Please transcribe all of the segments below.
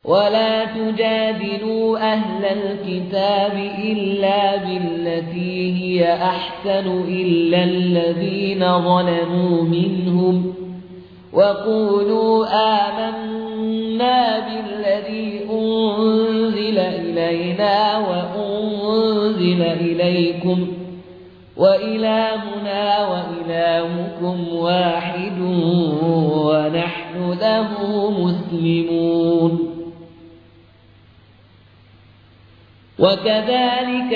ولا تجادلوا أهل الكتاب إلا بالتي هي أحسن إلا الذين ظلموا منهم وقولوا آمنا بالذي أنزل إلينا وأنزل إليكم وإلهنا وإلهكم واحد ونحن له مسلمون وكذلك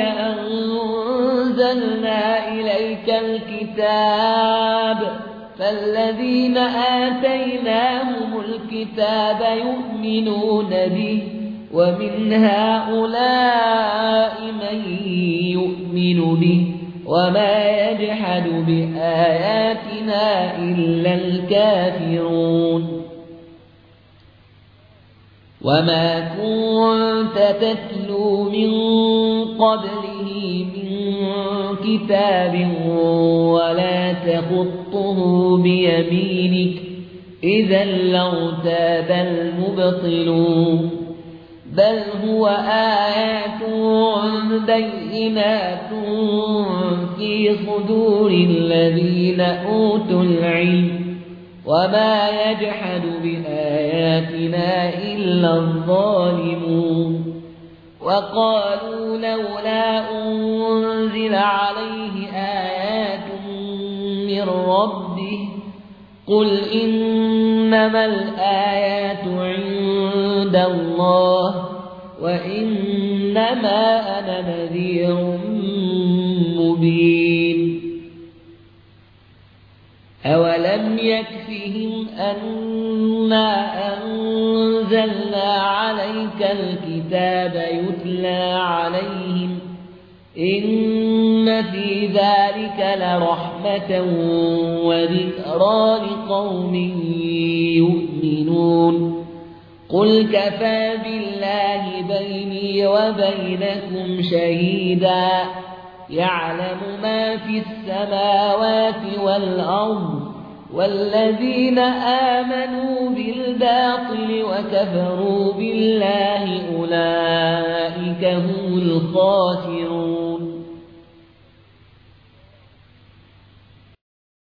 أنزلنا إليك الكتاب فالذين آتيناهم الكتاب يؤمنون به ومن هؤلاء من يؤمن به وما يجحد بآياتنا إلا الكافرون وما كنت تتلو من قبله من كتاب ولا تخطه بيمينك إذا لارتاب المبطلون بل هو آيات بينات في صدور الذين أوتوا العلم وما يجحد بآياتنا إلا الظالمون وقالوا لولا أنزل عليه آيات من ربه قل إنما الآيات عند الله وإنما أنا نذير مبين أولم يكفهم أنا أنزلنا عليك الكتاب يتلى عليهم إن في ذلك لرحمة وذكرى لقوم يؤمنون قل كفى بالله بيني وبينكم شهيدا يعلم ما في السماوات والأرض والذين آمنوا بالباطل وكفروا بالله أولئك هم الخاسرون